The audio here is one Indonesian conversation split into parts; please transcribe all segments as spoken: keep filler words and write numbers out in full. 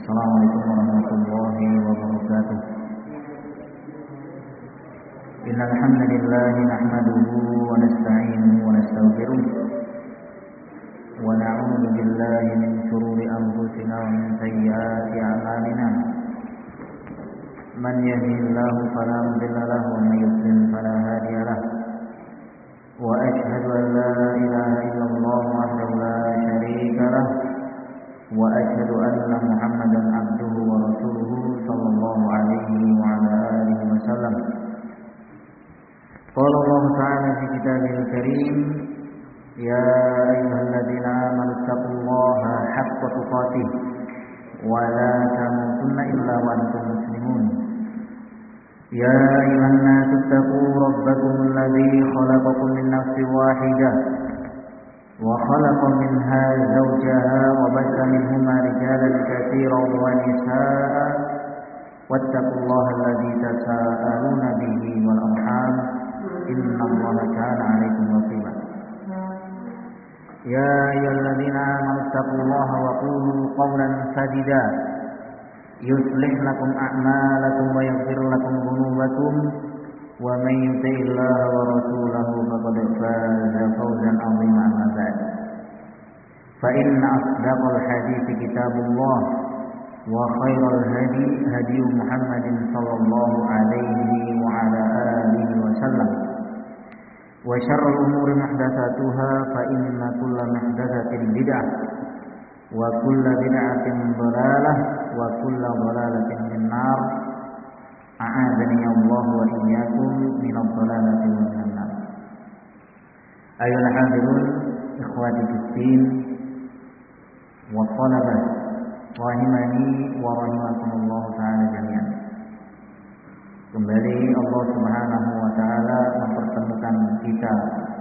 Assalamualaikum warahmatullahi wabarakatuh. Innal hamdalillah nahmaduhu wa nasta'inuhu wa nastaghfiruh wa na'udzu billahi min shururi anfusina wa min sayyiati a'malina. Man yahdihillahu fala mudilla lahu wa man yudlil fala hadiya lahu. Wa asyhadu an la ilaha illallah wahdahu la syarika lahu wa asyhadu anna Muhammadan abduhu wa rasuluhu sallallahu alaihi wa ala alihi wasallam. Qala Allah ta'ala fi kitabihil karim, ya ayyuhalladzina amanu taqullaha haqqa tuqatih wa la tamutunna illa wa antum muslimun. Ya ayyuhan nasu taqu rabbakum alladzi khalaqakum min nafsin wahidah وخلق منها زوجها وبث منهما رجالا كثيرا ونساء واتقوا الله الذي تساءلون به والأرحام إن الله كان عليكم رقيبا. يا أيها الذين آمنوا اتقوا الله وقولوا قولا سديدا يصلح لكم أعمالكم ويغفر لكم ذنوبكم ومن يطع الله ورسوله فقد فاز فوزا عظيما. أما بعد فإن أصدق الحديث كتاب الله وخير الهدي هدي محمد صلى الله عليه وعلى آله وسلم وشر الأمور محدثاتها فإن كل محدثة بدعة وكل بدعة ضلالة وكل ضلالة في النار. A'adzani Allah wa iyyakum minadh dhalalati wa minan nar. Ayyuhal hadirun ikhwati fiddin wa talabah rahimani wa rahimakumullah ta'ala jami'an. Kembali Allah Subhanahu wa taala mempertemukan kita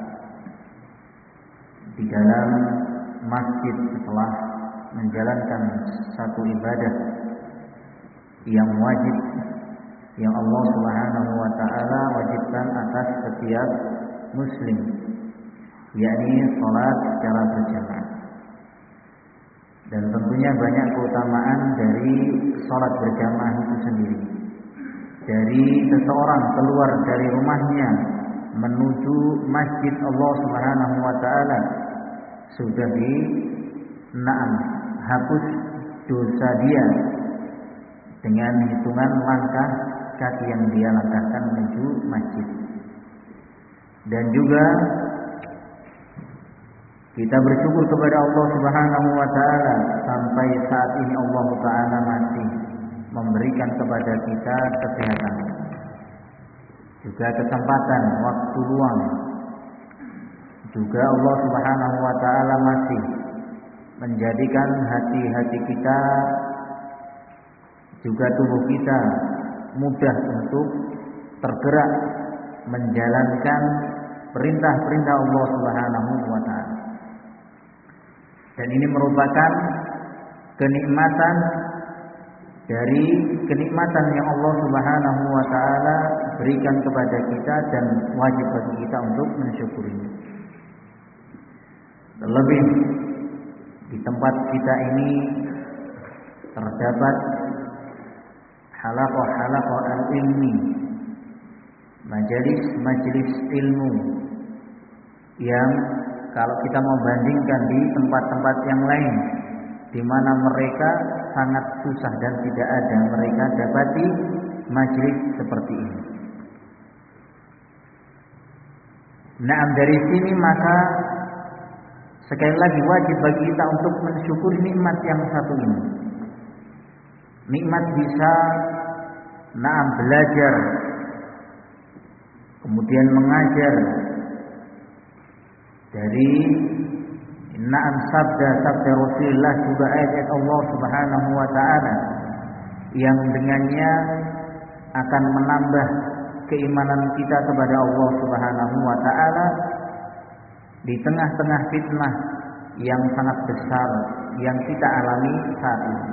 di dalam masjid setelah menjalankan satu ibadah yang wajib yang Allah Subhanahu wa taala wajibkan atas setiap muslim, yakni salat secara berjamaah. Dan tentunya banyak keutamaan dari salat berjamaah itu sendiri. Dari seseorang keluar dari rumahnya menuju masjid Allah Subhanahu wa taala sudah di na'am hapus dosa dia dengan hitungan langkah kaki yang dia langkahkan menuju masjid. Dan juga kita bersyukur kepada Allah Subhanahu wa taala sampai saat ini Allah taala masih memberikan kepada kita kesehatan, juga kesempatan waktu luang. Juga Allah Subhanahu wa taala masih menjadikan hati-hati kita juga tubuh kita mudah untuk tergerak menjalankan perintah-perintah Allah Subhanahu wa taala. Dan ini merupakan kenikmatan dari kenikmatan yang Allah Subhanahu wa taala berikan kepada kita dan wajib bagi kita untuk mensyukurinya. Terlebih di tempat kita ini terdapat halaqah-halaqah al-ilmi, majelis-majelis ilmu yang kalau kita mau bandingkan di tempat-tempat yang lain di mana mereka sangat susah dan tidak ada mereka dapati majelis seperti ini. Nah, dari sini maka sekali lagi wajib bagi kita untuk mensyukuri nikmat yang satu ini. Nikmat bisa naam belajar, kemudian mengajar dari naam sabda-sabda Rasulullah, juga ayat Allah Subhanahu wa taala yang dengannya akan menambah keimanan kita kepada Allah Subhanahu wa taala di tengah-tengah fitnah yang sangat besar yang kita alami saat ini.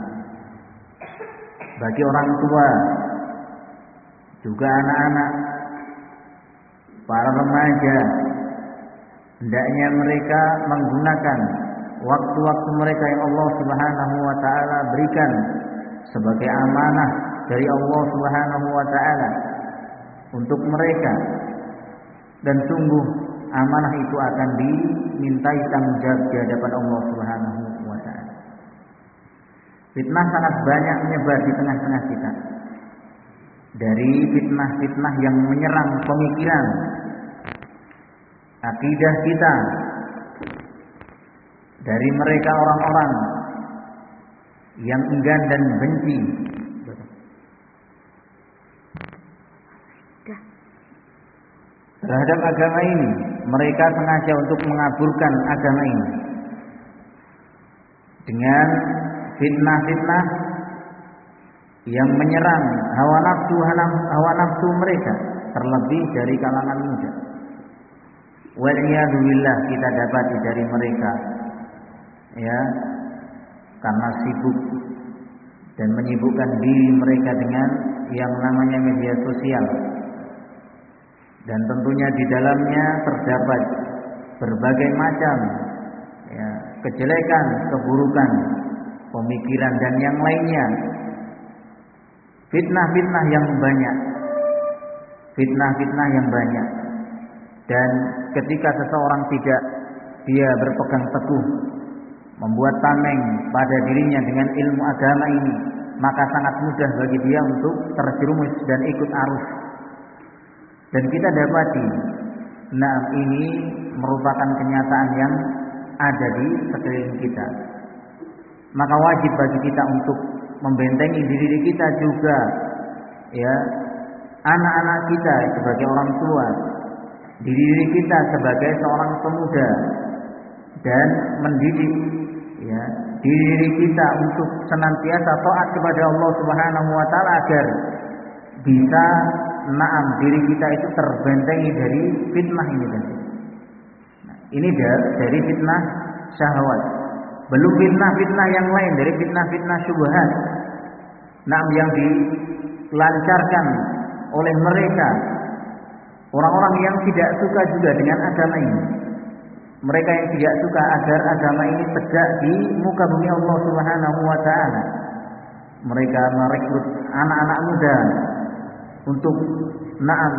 Bagi orang tua, juga anak-anak, para remaja, hendaknya mereka menggunakan waktu-waktu mereka yang Allah Subhanahu wa taala berikan sebagai amanah dari Allah Subhanahu wa taala untuk mereka, dan sungguh amanah itu akan dimintai tanggung jawab di hadapan Allah Subhanahu wa taala. Fitnah sangat banyak menyebar di tengah-tengah kita. Dari fitnah-fitnah yang menyerang pemikiran, akidah kita, dari mereka orang-orang yang enggan dan benci terhadap agama ini. Mereka sengaja untuk mengaburkan agama ini dengan fitnah-fitnah yang menyerang hawa nafsu hawa nafsu mereka, terlebih dari kalangan muda. Waliyadzubillah, kita dapati dari mereka, ya, karena sibuk dan menyibukkan diri mereka dengan yang namanya media sosial, dan tentunya di dalamnya terdapat berbagai macam, ya, kejelekan, keburukan, pemikiran dan yang lainnya. Fitnah-fitnah yang banyak, fitnah-fitnah yang banyak. Dan ketika seseorang tidak dia berpegang teguh, membuat tameng pada dirinya dengan ilmu agama ini, maka sangat mudah bagi dia untuk terjerumus dan ikut arus. Dan kita dapati, nah ini merupakan kenyataan yang ada di sekeliling kita. Maka wajib bagi kita untuk membentengi diri kita juga, ya, anak-anak kita sebagai orang tua, diri kita sebagai seorang pemuda, dan mendidik, ya, diri kita untuk senantiasa taat kepada Allah Subhanahu wa taala agar bisa naam diri kita itu terbentengi dari fitnah ini tadi. Nah, ini dari fitnah syahwat. Belum fitnah-fitnah yang lain, dari fitnah-fitnah syubhat, naam yang dilancarkan oleh mereka, orang-orang yang tidak suka juga dengan agama ini. Mereka yang tidak suka agar agama ini tegak di muka bumi Allah Subhanahu wa taala. Mereka merekrut anak-anak muda untuk naam,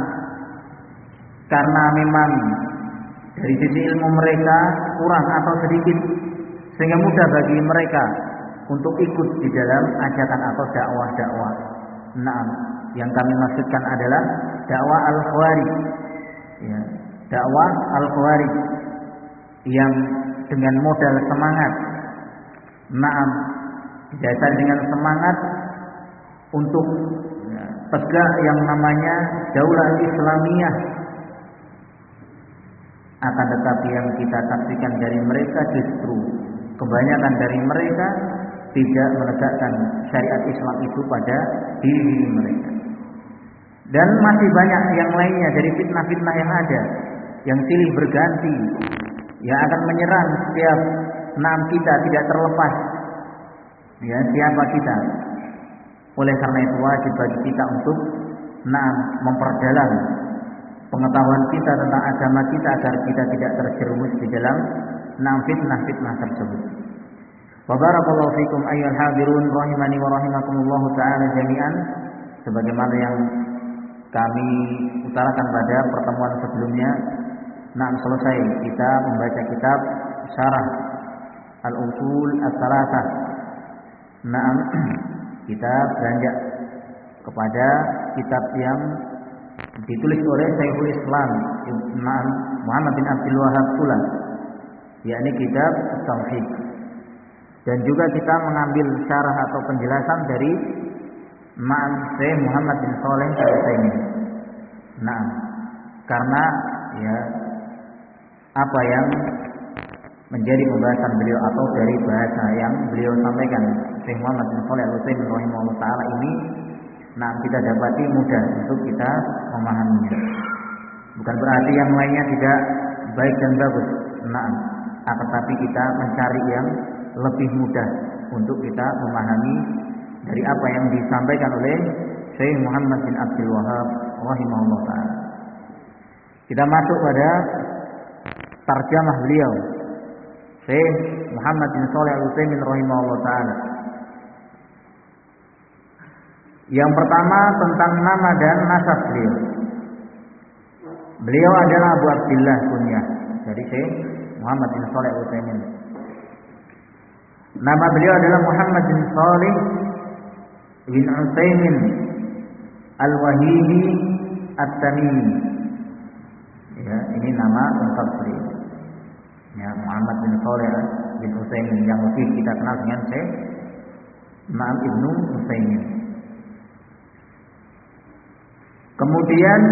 karena memang dari sisi ilmu mereka kurang atau sedikit, sehingga mudah bagi mereka untuk ikut di dalam ajakan atau dakwah-dakwah. Naam, yang kami maksudkan adalah dakwah al-khawarij, ya, dakwah al-khawarij yang dengan modal semangat, naam, dasar dengan semangat untuk, ya, tegak yang namanya daulah Islamiyah. Akan tetapi yang kita saksikan dari mereka justru kebanyakan dari mereka tidak menegakkan syariat Islam itu pada diri mereka. Dan masih banyak yang lainnya dari fitnah-fitnah yang ada, yang silih berganti, yang akan menyerang setiap naam kita, tidak terlepas, ya, siapa kita. Oleh karena itu wajib bagi kita untuk naam memperdalam pengetahuan kita tentang agama kita agar kita tidak terjerumus di dalam naam fitnah-fitnah tersebut. Wa barakallahu fikum ayyuhal hadirun rahimani wa rahimakumullah taala jami'an. Sebagaimana yang kami utarakan pada pertemuan sebelumnya, nah selesai kita membaca kitab Syarah Al-Usul As-Salasah. Nah, kita beranjak kepada kitab yang ditulis oleh Syekhul Islam Muhammad bin Abdul Wahhab pula, yakni kitab Tauhid. Dan juga kita mengambil syarah atau penjelasan dari Ma'an Syekh Muhammad bin Shalih Al-Utsaimin. Nah, karena ya apa yang menjadi pembahasan beliau atau dari bahasa yang beliau sampaikan Syekh Muhammad bin Shalih Al-Utsaimin rahimahullah taala ini, nah kita dapati mudah untuk kita memahaminya. Bukan berarti yang lainnya tidak baik dan bagus. Nah, akan tapi kita mencari yang lebih mudah untuk kita memahami dari apa yang disampaikan oleh Syekh Muhammad bin Abdul Wahhab rahimahullah taala. Kita masuk pada tarjamah beliau, Syekh Muhammad bin Shalih Al-Utsaimin rahimahullah taala. Yang pertama tentang nama dan nasab beliau. Beliau adalah Abu Abdillah kunyah dari Syekh Muhammad bin Shalih Al-Utsaimin. Nama beliau adalah Muhammad bin Shalih bin Utsaimin Al-Wahibi At-Tamimi. Ya, ini nama lengkap beliau. Ya, Muhammad bin Shalih bin Utsaimin yang lebih kita kenal dengan Syekh Naam Ibnu Utsaimin. Kemudian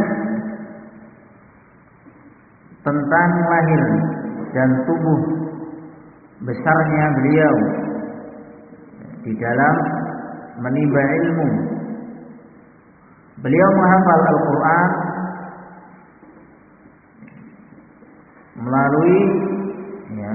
tentang lahir dan tubuh besarnya beliau di dalam menimba ilmu. Beliau menghafal Al-Quran melalui ya,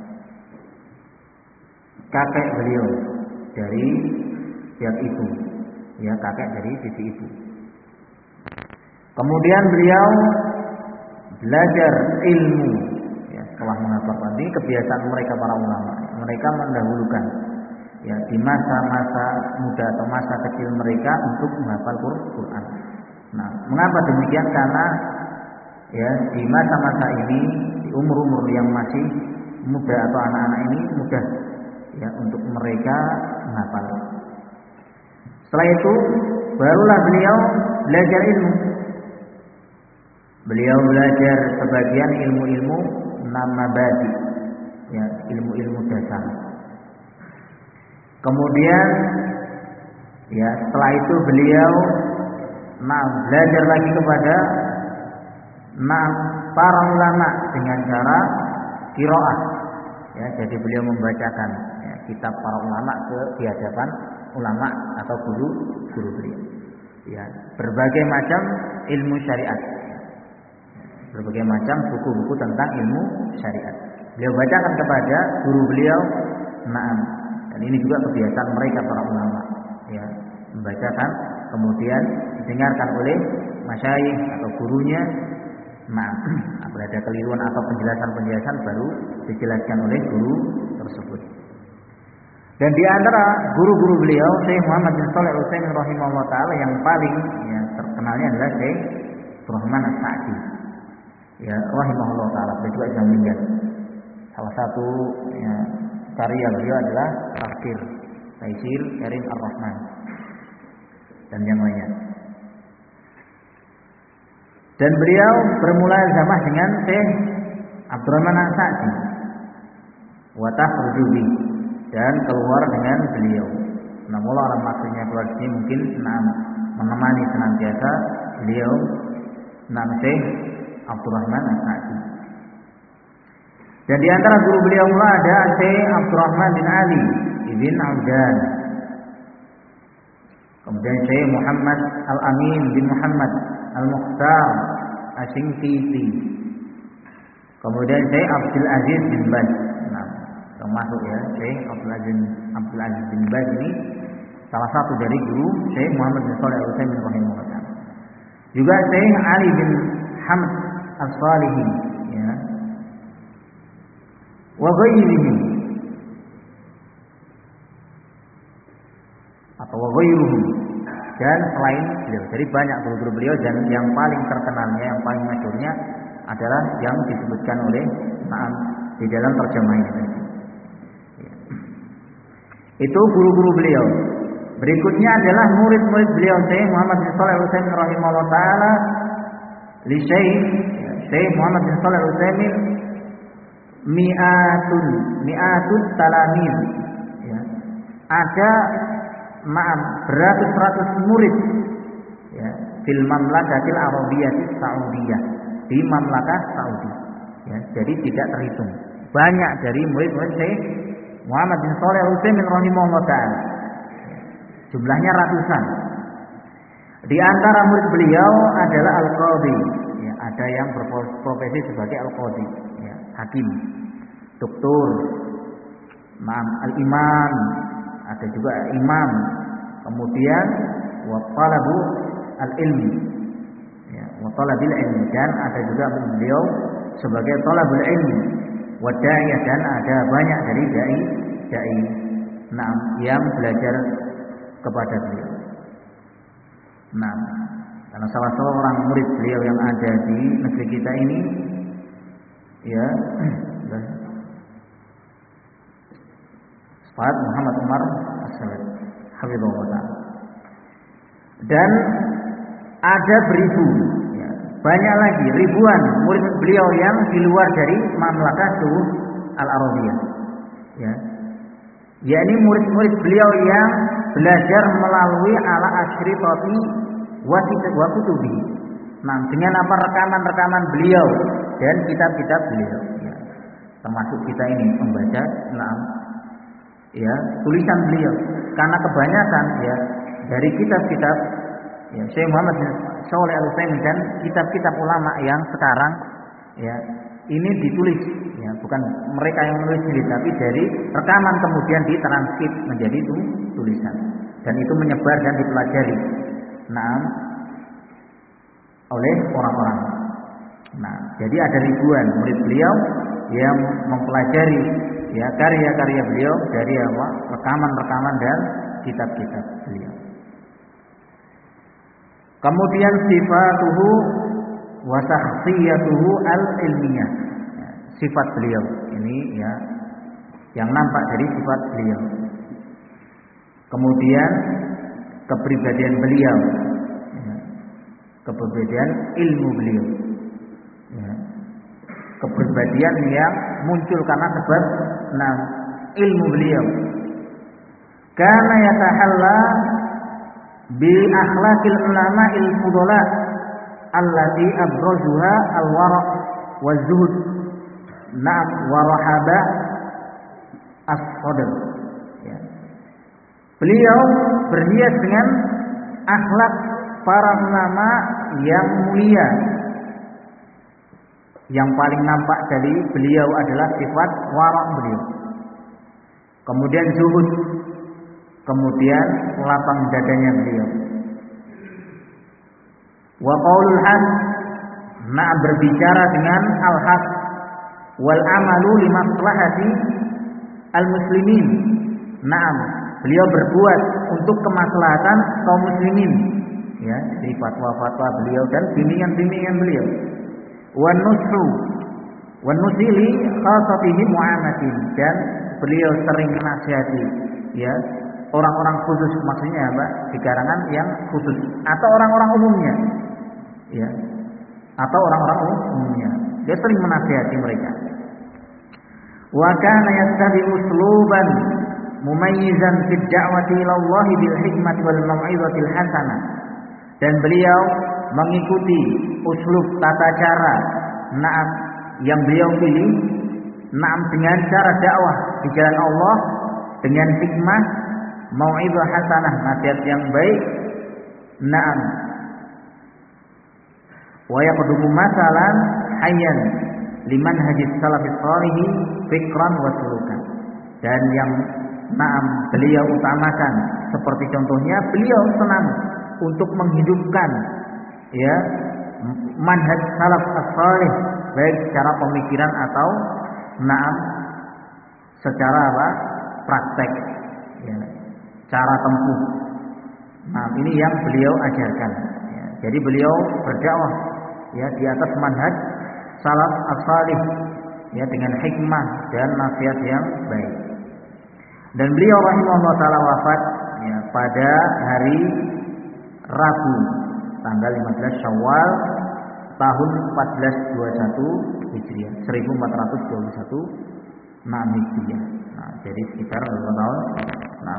kakek beliau dari pihak ibu, ya kakek dari sisi ibu. Kemudian beliau belajar ilmu. Ya, setelah menghafal tadi kebiasaan mereka para ulama, mereka mendahulukan ya di masa-masa muda atau masa kecil mereka untuk menghafal Quran. Nah, mengapa demikian? Karena ya di masa-masa ini, di umur-umur yang masih muda atau anak-anak ini mudah ya untuk mereka menghafal. Setelah itu barulah beliau belajar ilmu. Beliau belajar sebagian ilmu-ilmu namabadi, ya ilmu-ilmu dasar. Kemudian ya setelah itu beliau nah belajar lagi kepada nah para ulama dengan cara qiraah. Ya, jadi beliau membacakan ya, kitab para ulama ke di hadapan ulama atau guru guru beliau. Ya, berbagai macam ilmu syariat. Berbagai macam buku-buku tentang ilmu syariat. Beliau bacakan kepada guru beliau. Naam. Dan ini juga kebiasaan mereka para ulama. Ya, membacakan kemudian didengarkan oleh masyayikh atau gurunya. Nah, apabila ada keliruan atau penjelasan-penjelasan baru dijelaskan oleh guru tersebut. Dan di antara guru-guru beliau, Syekh Muhammad bin Shalih Al-Utsaimin rahimahullah taala yang paling ya, terkenalnya adalah Syekh Abdurrahman As-Sa'di. Ya, rahimahullah taala, beliau juga sudah meninggal. Salah satu ya, karya beliau adalah Tafsir Taisir Karim Ar-Rahman dan yang lainnya. Dan beliau bermula zaman dengan Syekh Abdurrahman As-Sa'di wa takhruju bi, dan keluar dengan beliau. Namun orang maksudnya keluar sini mungkin menemani senantiasa beliau nam Syekh Abdurrahman As-Sa'di. Dan di antara guru beliau pula ada Syekh Abdurrahman bin Ali ibn Audan. Kemudian Syekh Muhammad Al-Amin bin Muhammad Al-Mukhtar Asy-Syinkiti. Kemudian Syekh Abdul Aziz bin Baz. Nah, termasuk ya Syekh Abdul Aziz Abdul Aziz bin Baz ini salah satu dari guru Syekh Muhammad bin Shalih Al-Utsaimin rahimahullah. Juga Syekh Ali bin Hamd As-Salihi ya. Wa ghairihi atau wa ghairuhum, dan selain beliau. Jadi banyak guru-guru beliau, dan yang paling terkenalnya, yang paling masyhurnya adalah yang disebutkan oleh Naam di dalam terjemah ini. Ya. Itu guru-guru beliau. Berikutnya adalah murid-murid beliau, Syekh Muhammad bin Shalih Al-Utsaimin rahimahullah taala li Syekh ya, Syekh Muhammad bin Shalih Al-Utsaimin mi'atun mi'atut talamid ya. Ada maaf beratus-ratus murid ya fil mamlakatil arabiyyah saudiyah, di mamlakah Saudi ya, jadi tidak terhitung. Banyak dari murid-murid Syekh Muhammad bin Shalih Al-Utsaimin rahimahullah taala, jumlahnya ratusan. Di antara murid beliau adalah al-qadhi ya, ada yang berprofesi sebagai al-qadhi ya, hakim, doktor, Imam al-imam, ada juga imam, kemudian wa talabu al-ilmi ya, wa talabil ilmi, dan ada juga beliau sebagai talabul ilmi, wa da'iyah, dan ada banyak dari dai dai nah yang belajar kepada beliau. Nah, karena salah seorang murid beliau yang ada di negeri kita ini, ya, Ustaz Muhammad Umar As-Salafi, hafizahullah ta'ala. Dan ada beribu, ya, banyak lagi ribuan murid beliau yang di luar dari Mamlakatu Al-Arabiyah, ya, yakni murid-murid beliau yang belajar melalui ala asyrifati wa kutubi. Nah, dengan apa rekaman-rekaman beliau dan kitab-kitab beliau, ya, termasuk kita ini membaca, nah, ya, tulisan beliau. Karena kebanyakan, ya, dari kitab-kitab, ya, Syekh Muhammad bin Shalih Al-Utsaimin dan kitab-kitab ulama yang sekarang, ya, ini ditulis, ya, bukan mereka yang menulis sendiri, tapi dari rekaman kemudian ditranskrip menjadi itu tulisan, dan itu menyebar dan dipelajari, nah, oleh orang-orang. Nah, jadi ada ribuan murid beliau yang mempelajari, ya, karya-karya beliau dari apa? Rekaman-rekaman dan kitab-kitab beliau. Kemudian sifatuhu wa shakhsiyatuhu al-ilmiyah. Ya, sifat beliau ini, ya, yang nampak dari sifat beliau. Kemudian kepribadian beliau, ya, kepribadian ilmu beliau, ya, kepribadian yang muncul karena sebab nah, ilmu beliau. Kana yatahalla bi akhlaqil ulama'il fudala allati abrazuha al-wara' wa zuhud, na'am, wa rahaba as-sadr. Ya. Beliau berhias dengan akhlak para ulama yang mulia. Yang paling nampak dari beliau adalah sifat wara' beliau. Kemudian zuhud, kemudian lapang dadanya beliau. Wa qaulul haq, nah, berbicara dengan al-haq, wal amalu limaslahati al-muslimin. Naam, beliau berbuat untuk kemaslahatan kaum muslimin, ya, di fatwa-fatwa beliau dan bimbingan-bimbingan beliau. Wan nushu wan nusili khasatihi mu'amatin, dan beliau sering menasihati, ya, orang-orang khusus, maksudnya apa? Di karangan yang khusus atau orang-orang umumnya, ya, atau orang-orang umumnya. Dia sering menasihati mereka. Wa kana yastabi usluban mumayyizan fi da'wati ila Allah bil hikmati wal mau'izatil hasanah. Dan beliau mengikuti uslub tata cara, na'am, yang beliau pilih, na'am, dengan cara dakwah di jalan Allah dengan hikmah, mau'izah hasanah, nasihat yang baik, na'am, wa yaqdumu masalan hayyan liman hadis salafis shalihi fikran wa sulukan. Dan yang, na'am, beliau utamakan, seperti contohnya beliau senang untuk menghidupkan, ya, manhaj salaf as-salih, baik secara pemikiran atau, na'am, secara apa? Praktek, ya, cara tempuh. Nah, ini yang beliau ajarkan, ya. Jadi beliau berdakwah, ya, di atas manhaj salaf as-salih, ya, dengan hikmah dan nasihat yang baik. Dan beliau rahimahullah taala wafat, ya, pada hari Rabu tanggal lima belas Syawal tahun empat belas dua puluh satu Hijriah, seribu empat ratus dua puluh satu nah, Hijriah. Nah, jadi sekitar berapa tahun? Nah,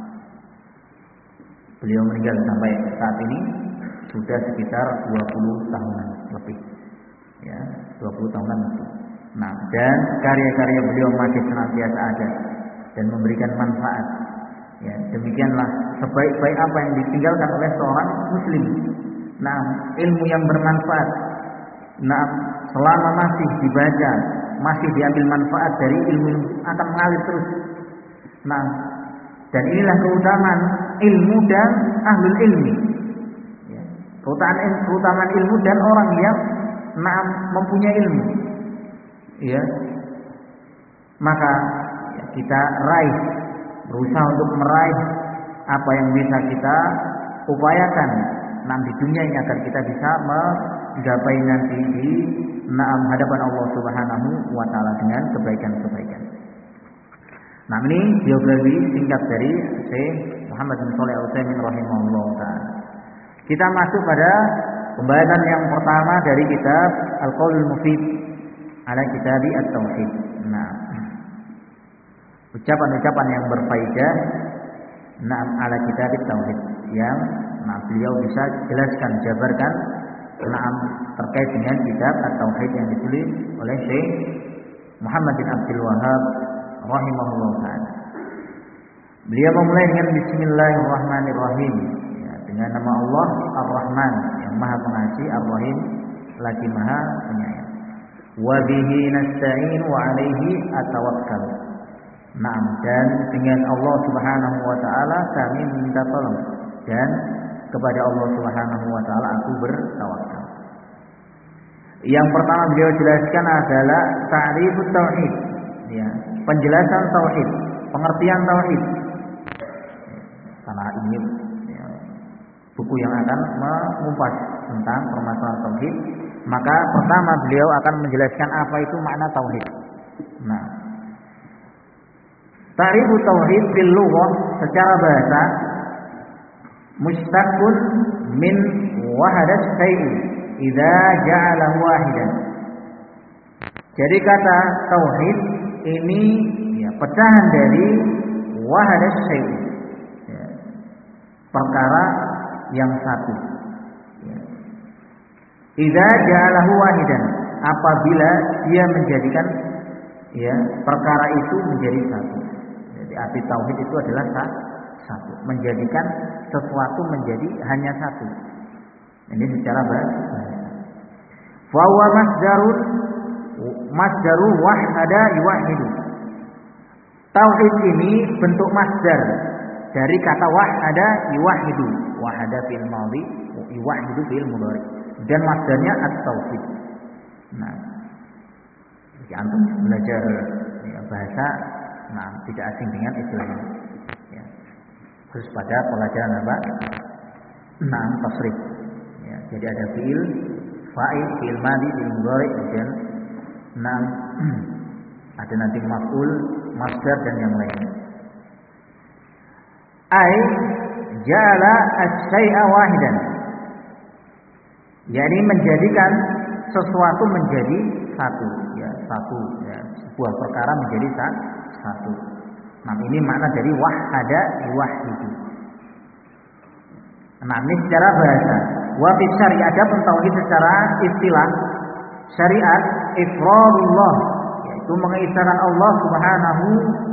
beliau meninggal sampai saat ini sudah sekitar dua puluh tahunan lebih, ya, dua puluh tahunan lebih. Nah, dan karya-karya beliau masih senantiasa ada dan memberikan manfaat. Ya, demikianlah sebaik-baik apa yang ditinggalkan oleh seorang muslim. Nah, ilmu yang bermanfaat. Nah, selama masih dibaca, masih diambil manfaat dari ilmu, akan mengalir terus. Nah, dan inilah keutamaan ilmu dan ahlul ilmi. Ya, keutamaan, keutamaan ilmu dan orang yang, nah, mempunyai ilmu. Ya, maka, ya, kita raih, berusaha untuk meraih apa yang bisa kita upayakan, nah di dunia ini agar kita bisa menggapai nanti di naam hadapan Allah Subhanahu wa taala dengan kebaikan-kebaikan. Nah, ini biografi singkat dari Syekh Muhammad bin Shalih Al-Utsaimin rahimahullah taala. Kita masuk pada pembahasan yang pertama dari kitab Al-Qaulul Mufid ala Kitabi At-Tauhid. Nah, ucapan-ucapan yang berfaedah na'am ala Kitab At-Tauhid yang nah beliau bisa jelaskan, jabarkan na'am terkait dengan kitab At-Tauhid yang ditulis oleh Syekh Muhammad bin Abdul Wahhab rahimahullah taala. Beliau memulai dengan bismillahirrahmanirrahim, ya, dengan nama Allah Ar-Rahman yang Maha Pengasih, Ar-Rahim lagi Maha Penyayang. Wa bihi nasta'in wa 'alaihi atawakkal. Naam, dan dengan Allah Subhanahu wa taala kami minta tolong dan kepada Allah Subhanahu wa taala aku bertawakal. Yang pertama beliau jelaskan adalah ta'rifut tauhid, ya, penjelasan tauhid, pengertian tauhid. Karena ini ya, buku yang akan mengupas tentang permasalahan tauhid, maka pertama beliau akan menjelaskan apa itu makna tauhid. Nah, ta'rifut tauhid bil lughah secara bahasa mustaqun min wahadat syai'in idza ja'alahu wahidan. Jadi kata tauhid ini ya, pecahan dari wahadat syai'in, ya, perkara yang satu. Ya. Idza ja'alahu wahidan, apabila dia menjadikan ya perkara itu menjadi satu. Jadi arti tauhid itu adalah satu, menjadikan sesuatu menjadi hanya satu. Ini secara bahasa. Fa huwa masdarun masdaru wahada yuwahidu. Tauhid ini bentuk masdar dari kata wahada yuwahidu. Wahada fil madhi, yuwahidu fil mudhari. Dan masdarnya at-tauhid. Nah, jika antum belajar ya, bahasa, nah tidak asing dengan istilah ini. Ya. Khusus pada pelajaran apa? Naam tasrif. Ya, jadi ada fiil, fa'il, fiil madhi, fiil mudhari, dan naam ada nanti maf'ul, masdar dan yang lainnya. Ai ja'ala asy-syai'a wahidan. Yani menjadikan sesuatu menjadi satu, ya, satu, ya, sebuah perkara menjadi satu. Nah, ini makna dari wahada yuwahidu. Nah, ini secara bahasa. Wa fi syari' ada tauhid secara istilah syariat ifradullah, yaitu mengesahkan Allah Subhanahu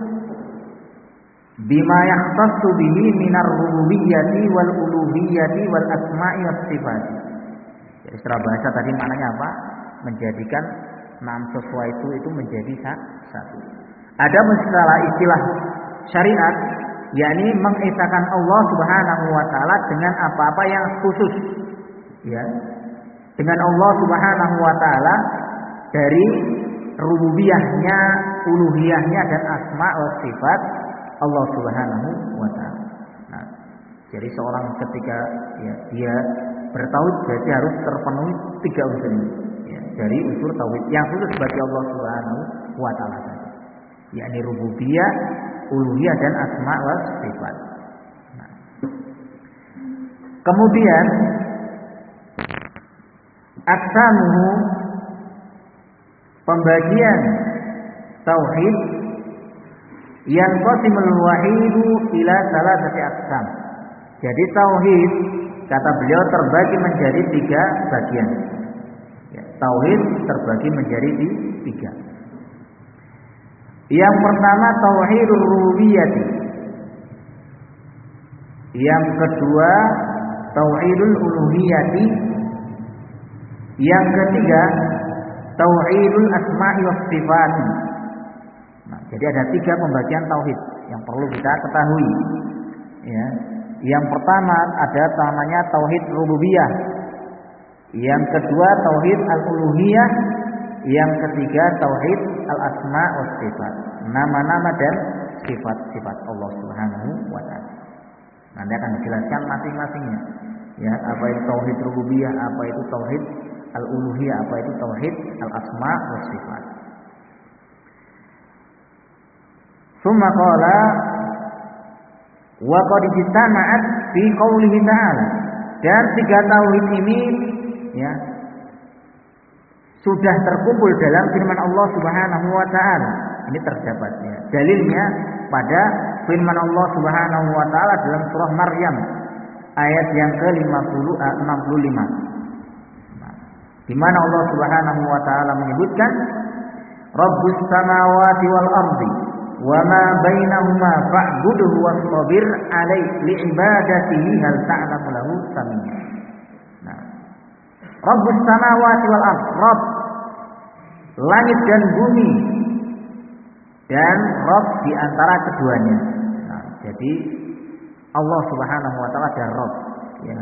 bima yahtassu bihi minar rububiyyati wal uluhiyyati wal asma'i was sifat. Jadi secara bahasa tadi maknanya apa? Menjadikan nam sesuatu itu menjadi satu. Ada secara istilah syariat, yakni mengesahkan Allah Subhanahu wa taala dengan apa-apa yang khusus, ya. Dengan Allah Subhanahu wa taala dari rububiyahnya, uluhiyahnya dan asma wa sifat Allah Subhanahu wa taala. Nah, jadi seorang ketika ya, dia bertauhid berarti harus terpenuhi tiga unsur ini, ya, dari unsur tauhid yang khusus bagi Allah Subhanahu wa taala, yakni rububiyah, uluhiyah dan asma wa sifat. Nah, kemudian aqsamuhu, pembagian tauhid yang qasimul wahidu ila salasati aqsam. Jadi tauhid kata beliau terbagi menjadi tiga bagian. Ya, tauhid terbagi menjadi tiga. Yang pertama tauhidul rububiyyah. Yang kedua tauhidul uluhiyyah. Yang ketiga tauhidul asma'i was sifat. Nah, jadi ada tiga pembagian tauhid yang perlu kita ketahui. Ya. Yang pertama ada namanya tauhid rububiyah. Yang kedua tauhid al-uluhiyah. Yang ketiga tauhid al-asma was sifat. Nama-nama dan sifat-sifat Allah Subhanahu wa taala. Nanti akan dijelaskan masing-masingnya. Ya, apa itu tauhid rububiyah, apa itu tauhid al-uluhiyah, apa itu tauhid al-asma wa sifat. Summa qala wa qad ijtama'at fi qoulihi ta'ala. Dan tiga tauhid ini ya sudah terkumpul dalam firman Allah Subhanahu wa taala. Ini terdapat ya. Dalilnya pada firman Allah Subhanahu wa taala dalam surah Maryam ayat yang ke lima puluh enam puluh lima. Di mana Allah Subhanahu wa taala menyebutkan Rabbus samawati wal ardi wa ma bainahuma fa'budhu wastabir 'alaihi li'ibadatihi hal ta'lamu lahu samia. Nah, Rabbus samawati wal ardi, Rabb langit dan bumi dan Rabb di antara keduanya. Nah, jadi Allah Subhanahu wa taala ada Rabb ya.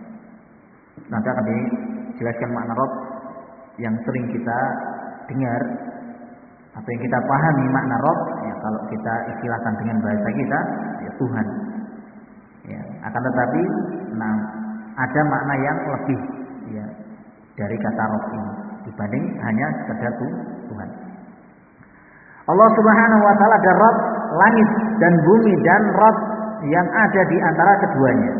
Nanti akan dijelaskan makna Rabb yang sering kita dengar atau yang kita pahami makna Rabb ya, kalau kita istilahkan dengan bahasa kita ya Tuhan. Ya, akan tetapi nah ada makna yang lebih ya dari kata Rabb ini dibanding hanya sekedar Tuhan. Allah Subhanahu wa taala ada Rabb langit dan bumi dan Rabb yang ada di antara keduanya.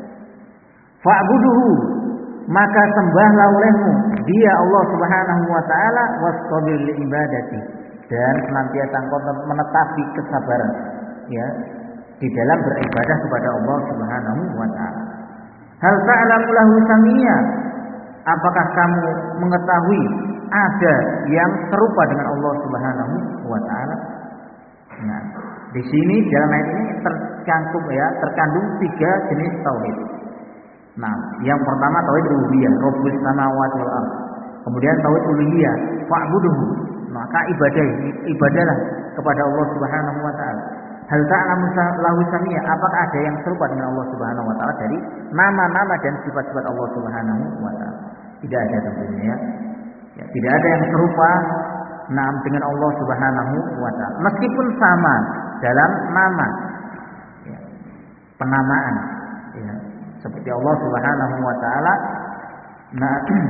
Fa'buduhu, maka sembahlah olehmu Dia Allah Subhanahu wa taala wastabir li ibadati, dan senantiasa engkau menetapi kesabaran ya di dalam beribadah kepada Allah Subhanahu wa taala. Hal ta'lamu lahu samia, apakah kamu mengetahui ada yang serupa dengan Allah Subhanahu wa taala? Nah, di sini dalam ayat ini tercantum ya, terkandung tiga jenis tauhid. Nah, yang pertama tauhid rububiyah, Rabbus samawati wal ardh. Kemudian tauhid uluhiyah, fa'buduhu. Maka ibadah, ibadahlah kepada Allah Subhanahu wa taala. Hal ta'lamu lahu samia, apakah ada yang serupa dengan Allah Subhanahu wa taala dari nama-nama dan sifat-sifat Allah Subhanahu wa taala? Tidak ada tentunya ya. Ya, tidak ada yang serupa nam dengan Allah Subhanahu wa taala. Meskipun sama dalam nama ya, penamaan ya, seperti Allah Subhanahu wa taala nah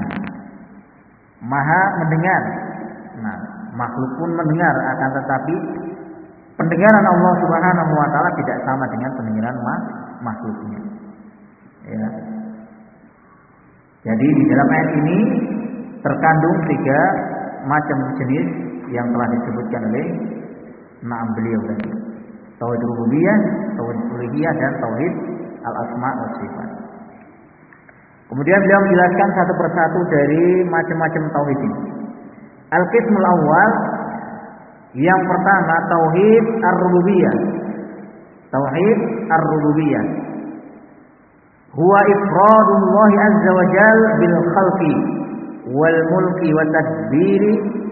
Maha mendengar. Nah, makhluk pun mendengar, akan tetapi pendengaran Allah Subhanahu wa taala tidak sama dengan pendengaran makhluknya. Ya. Jadi di dalam ayat ini terkandung tiga macam jenis yang telah disebutkan oleh Naam beliau tadi. Tauhid rububiyah, tauhid uluhiyah, dan tauhid al-asma wa sifat. Kemudian beliau menjelaskan satu persatu dari macam-macam tauhid ini. Al-qismul awal, yang pertama tauhid ar-rububiyah. Tauhid ar-rububiyah huwa ifradullah azza wa jal bil khalqi wal mulki wa tadbiri.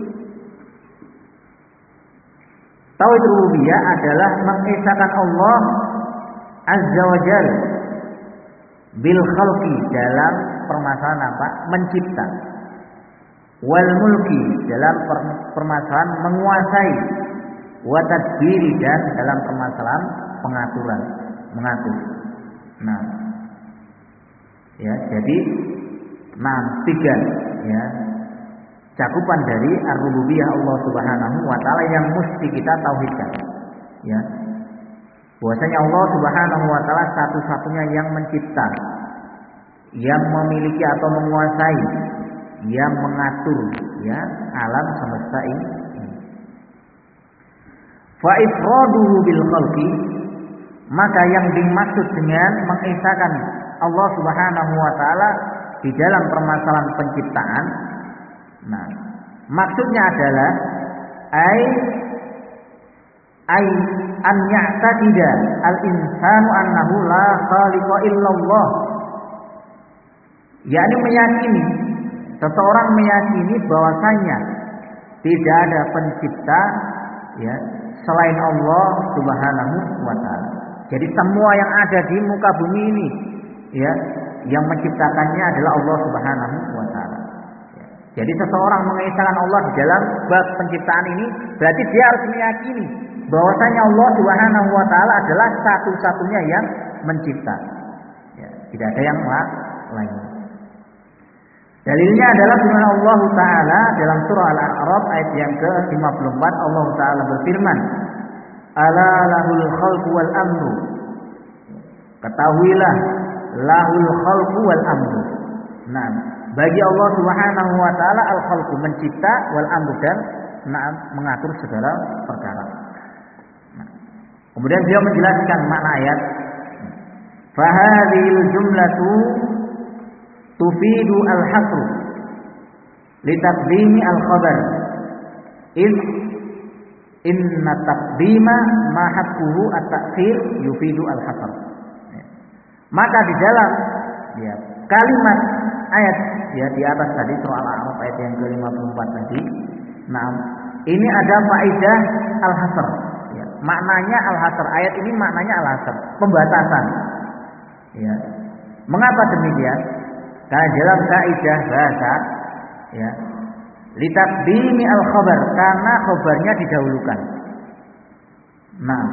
Tauhid rububiyah adalah mengesahkan Allah azza wa jal bil khalqi, dalam permasalahan apa? Mencipta. Wal mulki, dalam permasalahan menguasai. Wa tadbiri, dan dalam permasalahan pengaturan, mengatur. Nah, ya, jadi nah tiga ya cakupan dari ar-rububiyah Allah Subhanahu wa taala yang mesti kita tauhidkan. Ya. Bahwasanya Allah Subhanahu wa taala satu-satunya yang mencipta, yang memiliki atau menguasai, yang mengatur ya alam semesta ini. Fa ifraduhu bil khalqi, maka yang dimaksud dengan mengesahkan Allah Subhanahu wa taala di dalam permasalahan penciptaan, nah, maksudnya adalah ai ai an ya'taqida al-insanu annahu la khaliqa illallah. yakni meyakini, seseorang meyakini bahwasanya tidak ada pencipta ya selain Allah Subhanahu wa taala. Jadi semua yang ada di muka bumi ini ya, yang menciptakannya adalah Allah Subhanahu wa taala. Ya. Jadi seseorang mengesahkan Allah di dalam bab penciptaan ini, berarti dia harus meyakini bahwasanya Allah Subhanahu wa taala adalah satu-satunya yang mencipta. Ya. tidak ada yang lain. Dalilnya adalah firman Allah Ta'ala dalam surah Al-A'raf ayat yang ke lima puluh empat. Allah Ta'ala berfirman, ala lahul khalqu wal amru. Ketahuilah, lahul khalqu wal amru. Nah, bagi Allah Subhanahu wa taala al-khalqu mencipta, wal amru dan nah, mengatur segala perkara. Nah, kemudian beliau menjelaskan makna ayat. Fa hadhil jumlatu tufidu al-hasr li taqdimi al-khabar. Id inna taqdima ma haqquhu at-ta'khir yufidu al-hasr. Maka di dalam ya, kalimat ayat ya di atas tadi surah Al-A'raf ayat yang ke lima puluh empat tadi. Nah, ini ada faedah al-hasr. Ya, maknanya al-hasr. Ayat ini maknanya al-hasr, pembatasan. Ya. Mengapa demikian? Karena dalam kaidah bahasa ya, litaqdimi al-khabar, karena khabarnya didahulukan. Nah,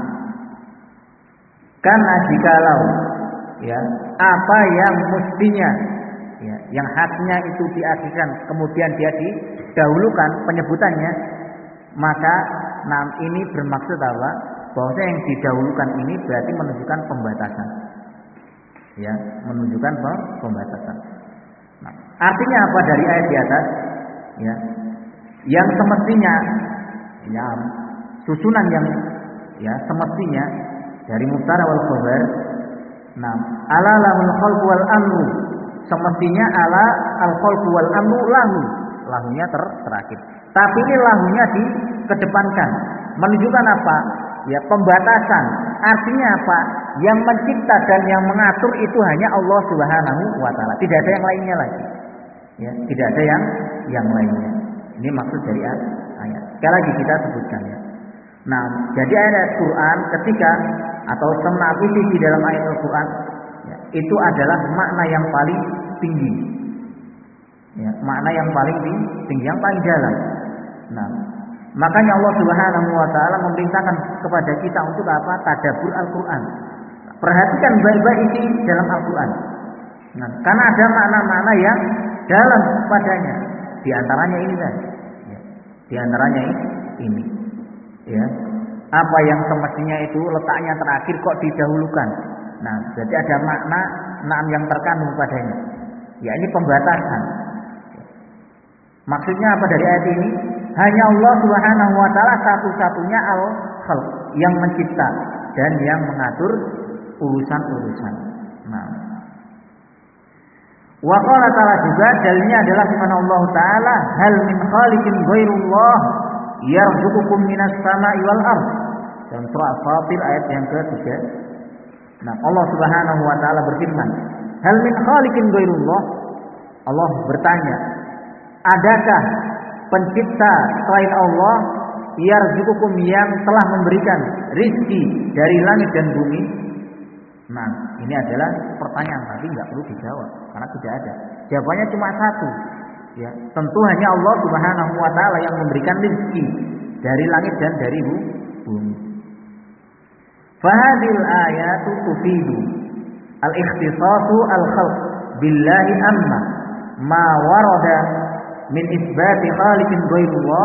karena jikalau ya, apa yang mestinya ya, yang haknya itu diakhirkan kemudian dia didahulukan penyebutannya, maka nah ini bermaksud apa? Bahwasanya yang didahulukan ini berarti menunjukkan pembatasan. Ya, menunjukkan pembatasan. Nah, artinya apa dari ayat di atas? Ya, yang semestinya ya, susunan yang ya semestinya dari mubtada wal khabar. Nah, ala lahul khalqu wal amru. Semestinya ala al khalqu wal amru lahu. Lahunya ter terakhir. Tapi ini lahunya dikedepankan. Menunjukkan apa? Ya, pembatasan. Artinya apa? Yang mencipta dan yang mengatur itu hanya Allah Subhanahu wa taala. Tidak ada yang lainnya lagi. Ya, tidak ada yang yang lainnya. Ini maksud dari ayat. Sekali lagi kita sebutkan ya. Nah, jadi ayat Quran ketika atau semua visi dalam ayat Al-Quran ya, itu adalah makna yang paling tinggi ya, makna yang paling tinggi, yang paling dalam. Nah, makanya Allah Subhanahu wa taala memerintahkan kepada kita untuk apa? Tadabbur Al-Quran. Perhatikan baik-baik isi dalam Al-Quran. Nah, karena ada makna-makna yang dalam padanya. Di antaranya ini kan ya, di antaranya ini ya, apa yang semestinya itu letaknya terakhir kok didahulukan. Nah, jadi ada makna naam yang terkandung padanya. Ya, ini pembatasan. Maksudnya apa dari ayat ini? Hanya Allah Subhanahu wa taala satu-satunya al-khalq, yang mencipta dan yang mengatur urusan-urusan. Nah, wa qala ta'ala juga dalilnya adalah firman Allah taala, hal min khaliqin ghairullah yarzuqukum minas sama'i wal ardh. Dalam surah Al-Fatir ayat yang ketiga. Nah, Allah Subhanahu wa taala berfirman, hal min khaliqin ghairullah. Allah bertanya, adakah pencipta selain Allah yarzuqukum yang telah memberikan rizki dari langit dan bumi? Nah, ini adalah pertanyaan tapi nggak perlu dijawab karena tidak ada. Jawabannya cuma satu. Ya, tentu hanya Allah Subhanahu wa taala yang memberikan rizki dari langit dan dari bumi. Fahadil ayatu tufidu al-ikhtisasu al-khalq billahi amma ma warada min isbati khaliqin ghairullah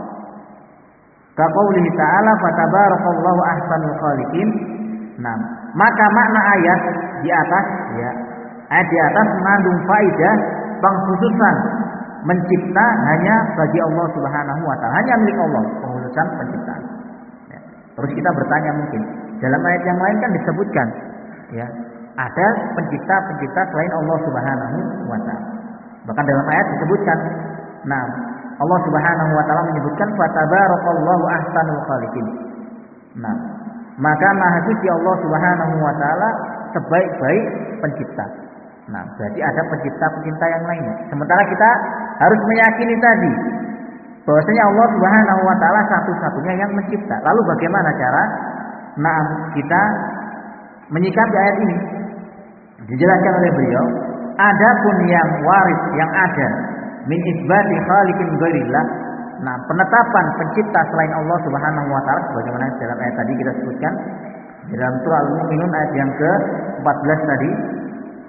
ka qoulihi ta'ala fatabarakallahu ahsanul khaliqin. Nah, maka makna ayat di atas ya, ayat di atas mengandung faedah pengkhususan mencipta hanya bagi Allah Subhanahu wa taala, hanya milik Allah, pengkhususan penciptaan. Ya. Terus kita bertanya mungkin, dalam ayat yang lain kan disebutkan ya, ada pencipta-pencipta selain Allah Subhanahu wa taala. Bahkan dalam ayat disebutkan, nah, Allah Subhanahu wa taala menyebutkan fatabarakallahu ahsanul khaliqin. Nah, maka maha suci Allah Subhanahu wa taala sebaik-baik pencipta. Nah, berarti ada pencipta-pencipta yang lainnya. Sementara kita harus meyakini tadi bahwasanya Allah Subhanahu wa taala satu-satunya yang mencipta. Lalu bagaimana cara nah kita menyikapi ayat ini? Dijelaskan oleh beliau, adapun yang waris yang ada min isbati khaliqin ghairillah. Nah, penetapan pencipta selain Allah Subhanahu wa taala sebagaimana dalam ayat tadi kita sebutkan dalam surah Al-Mu'minun ayat yang ke empat belas tadi.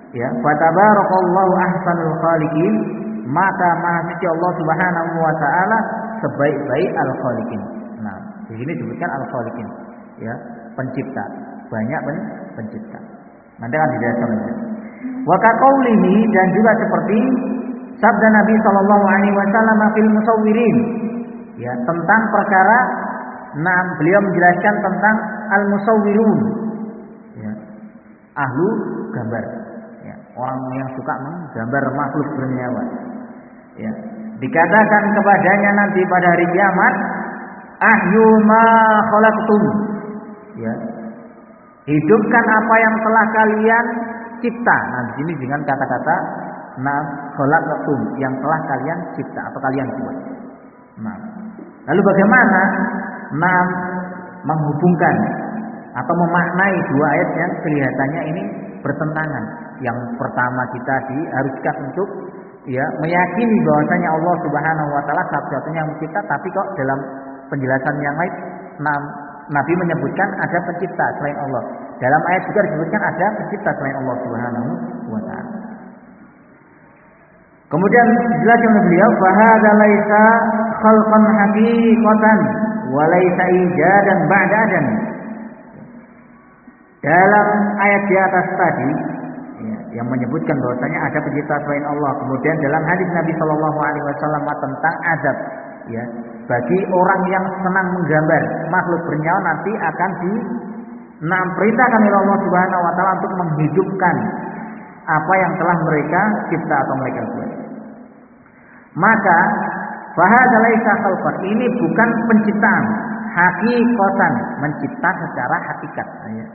Ya, fatabarakallahu ahsanul khaliqin, maka maha suci Allah Subhanahu wa taala sebaik-baik al-khaliqin. Nah, di sini disebutkan al-khaliqin, ya, pencipta. Banyak pen pencipta. Nanti akan dijelaskan. Wa kaqaulihi, dan juga seperti sabda Nabi sallallahu alaihi wasallam fil musawwirin, ya, tentang perkara, nah beliau menjelaskan tentang al-musawwirun, ya, ahlu gambar, ya, orang yang suka menggambar makhluk bernyawa, ya. Dikatakan kepadanya nanti pada hari kiamat, ahyu ma khalaqtum, ya, hidupkan apa yang telah kalian cipta. Nah, di sini dengan kata-kata nah khalaqtum, yang telah kalian cipta atau kalian buat. Nah, lalu bagaimana nah menghubungkan atau memaknai dua ayat yang kelihatannya ini bertentangan? Yang pertama, kita diharuskan untuk, ya, meyakini bahwasanya Allah Subhanahu wa taala satu-satunya yang mencipta, tapi kok dalam penjelasan yang lain nah, Nabi menyebutkan ada pencipta selain Allah. Dalam ayat juga disebutkan ada pencipta selain Allah Subhanahu wa taala. Kemudian dijelaskan oleh beliau, "Fahadza laisa khalqan haqiqatan wa laisa ijadan ba'dadan." Dalam ayat di atas tadi, ya, yang menyebutkan bahwasanya ada pencipta selain Allah. Kemudian dalam hadis Nabi Shallallahu alaihi wasallam tentang azab, ya, bagi orang yang senang menggambar makhluk bernyawa nanti akan di nah, perintahkan oleh Allah Subhanahu wa taala untuk menghidupkan apa yang telah mereka cipta atau mereka buat. Maka fahadza laisa khalqan, ini bukan penciptaan hakikatan, mencipta secara hakikat, ya.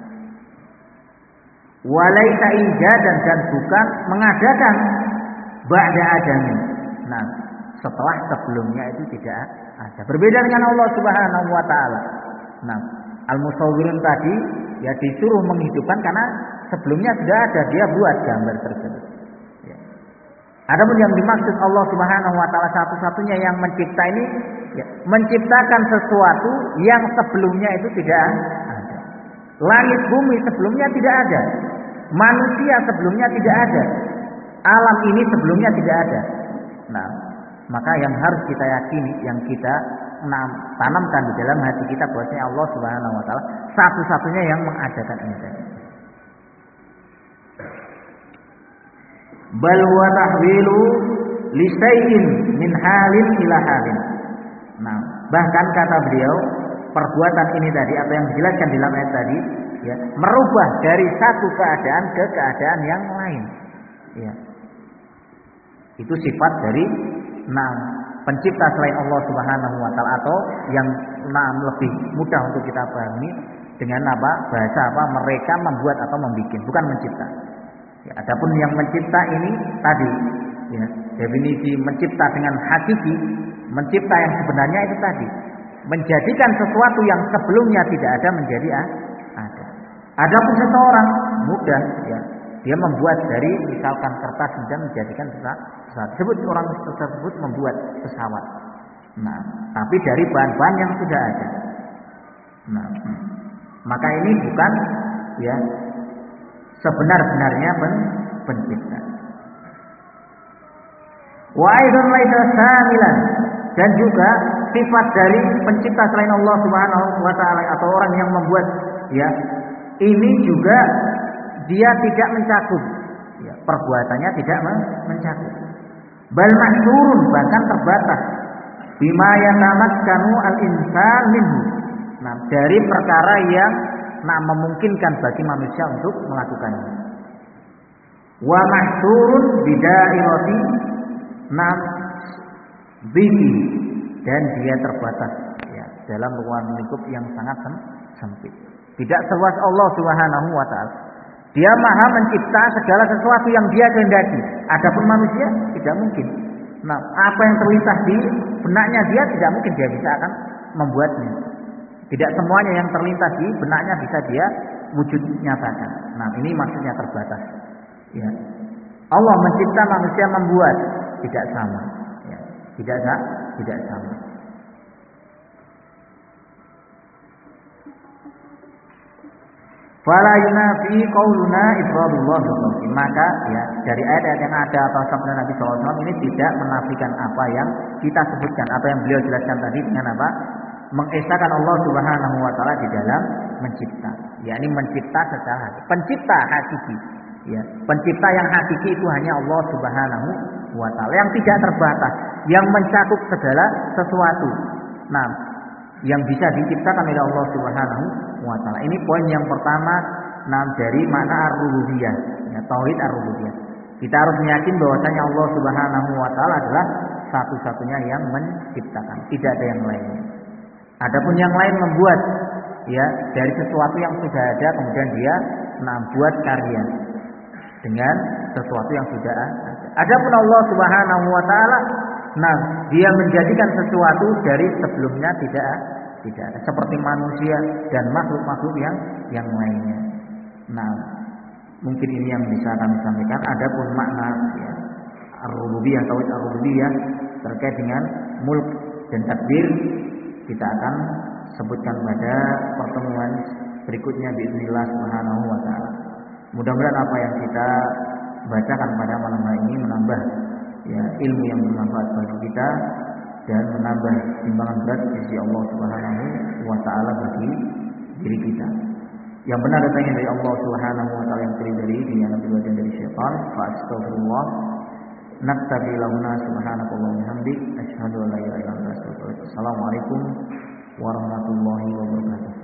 Walaisa ijadan, dan bukan mengadakan ba'da adami. Nah, setelah sebelumnya itu tidak ada. Berbeda dengan Allah Subhanahu wa taala. Nah, al-musawwirin tadi, ya, disuruh menghidupkan karena sebelumnya sudah ada, dia buat gambar tersebut. Ya. Adapun yang dimaksud Allah Subhanahu wa taala satu-satunya yang mencipta ini, ya, menciptakan sesuatu yang sebelumnya itu tidak ada. Langit bumi sebelumnya tidak ada. Manusia sebelumnya tidak ada. Alam ini sebelumnya tidak ada. Nah, maka yang harus kita yakini, yang kita tanamkan di dalam hati kita, bahwasanya Allah Subhanahu wa taala satu-satunya yang mengadakan ini. Bal wa tahwilu li syai'in min halin ila halin. Nah, bahkan kata beliau, perbuatan ini tadi, apa yang dijelaskan di dalam ayat tadi, ya, merubah dari satu keadaan ke keadaan yang lain, ya. Itu sifat dari nah pencipta selain Allah Subhanahu wa taala, atau yang nah lebih mudah untuk kita pahami dengan apa bahasa apa mereka membuat atau membuat, bukan mencipta. Ya, adapun yang mencipta ini tadi, ya, definisi mencipta dengan hakiki, mencipta yang sebenarnya itu tadi, menjadikan sesuatu yang sebelumnya tidak ada menjadi ada. Adapun seseorang mudah, ya, dia membuat dari misalkan kertas dan menjadikan pesawat. Sebut orang tersebut membuat pesawat. Nah, tapi dari bahan-bahan yang sudah ada. Nah, maka ini bukan, ya, sebenar-benarnya pen pencipta. Wa aidan laisa samilan, dan juga sifat dari pencipta selain Allah Subhanahu wa taala atau orang yang membuat, ya, ini juga dia tidak mencakup, ya, perbuatannya tidak mencakup. Bal mahsurun, bahkan terbatas. Bima yatamakkanu al-insan minhu. Nah, dari perkara yang nah memungkinkan bagi manusia untuk melakukannya. Wa mahsurun bidairati nah bihi, dan dia terbatas, ya, dalam ruang lingkup yang sangat sempit. Tidak seluas Allah Subhanahu wa taala. Dia maha mencipta segala sesuatu yang dia kehendaki. Adapun manusia tidak mungkin. Nah, apa yang terlintas di benaknya dia tidak mungkin dia bisa akan membuatnya. Tidak semuanya yang terlintas di benaknya bisa dia wujud nyatakan. Nah, ini maksudnya terbatas. Ya. Allah mencipta, manusia membuat, tidak sama. Ya. Tidak tidak sama. Fala yunafi qauluna ifradullah bi maka ya dari ayat yang ada atau sabda Nabi sallallahu alaihi wasallam ini tidak menafikan apa yang kita sebutkan, apa yang beliau jelaskan tadi dengan apa? Mengesahkan Allah Subhanahu wa taala di dalam mencipta, yakni mencipta secara hakiki. Pencipta hakiki. Ya, pencipta yang hakiki itu hanya Allah Subhanahu wa taala yang tidak terbatas, yang mencakup segala sesuatu. Nah, yang bisa diciptakan oleh Allah Subhanahu wa taala. Ini poin yang pertama nah dari makna ar-rububiyah, ya, tauhid ar-rububiyah. Kita harus meyakini bahwasanya Allah Subhanahu wa taala adalah satu-satunya yang menciptakan, tidak ada yang lainnya. Adapun yang lain membuat ya dari sesuatu yang sudah ada kemudian dia nah buat karya dengan sesuatu yang sudah ada. Adapun Allah Subhanahu wa taala nah dia menjadikan sesuatu dari sebelumnya tidak tidak ada, seperti manusia dan makhluk-makhluk yang yang lainnya. Nah, mungkin ini yang bisa kami sampaikan. Adapun makna ya, ar-rububiyah, tauhid ar-rububiyah terkait dengan mulk dan takdir kita akan sebutkan pada pertemuan berikutnya biiznillah subhanahu wa taala. Mudah-mudahan apa yang kita bacakan pada malam hari ini menambah ya ilmu yang bermanfaat bagi kita dan menambah timbangan berat di sisi Allah Subhanahu wa taala bagi diri kita. Yang benar datangnya dari Allah Subhanahu wa taala, yang keliru dari diri dan perbuatan dari syaitan. Fa astaghfirullah. Naktabi lahuna subhanakallahumma wa bihamdik asyhadu an la ilaha illa anta astaghfiruka wa atubu ilaik. Assalamualaikum warahmatullahi wabarakatuh.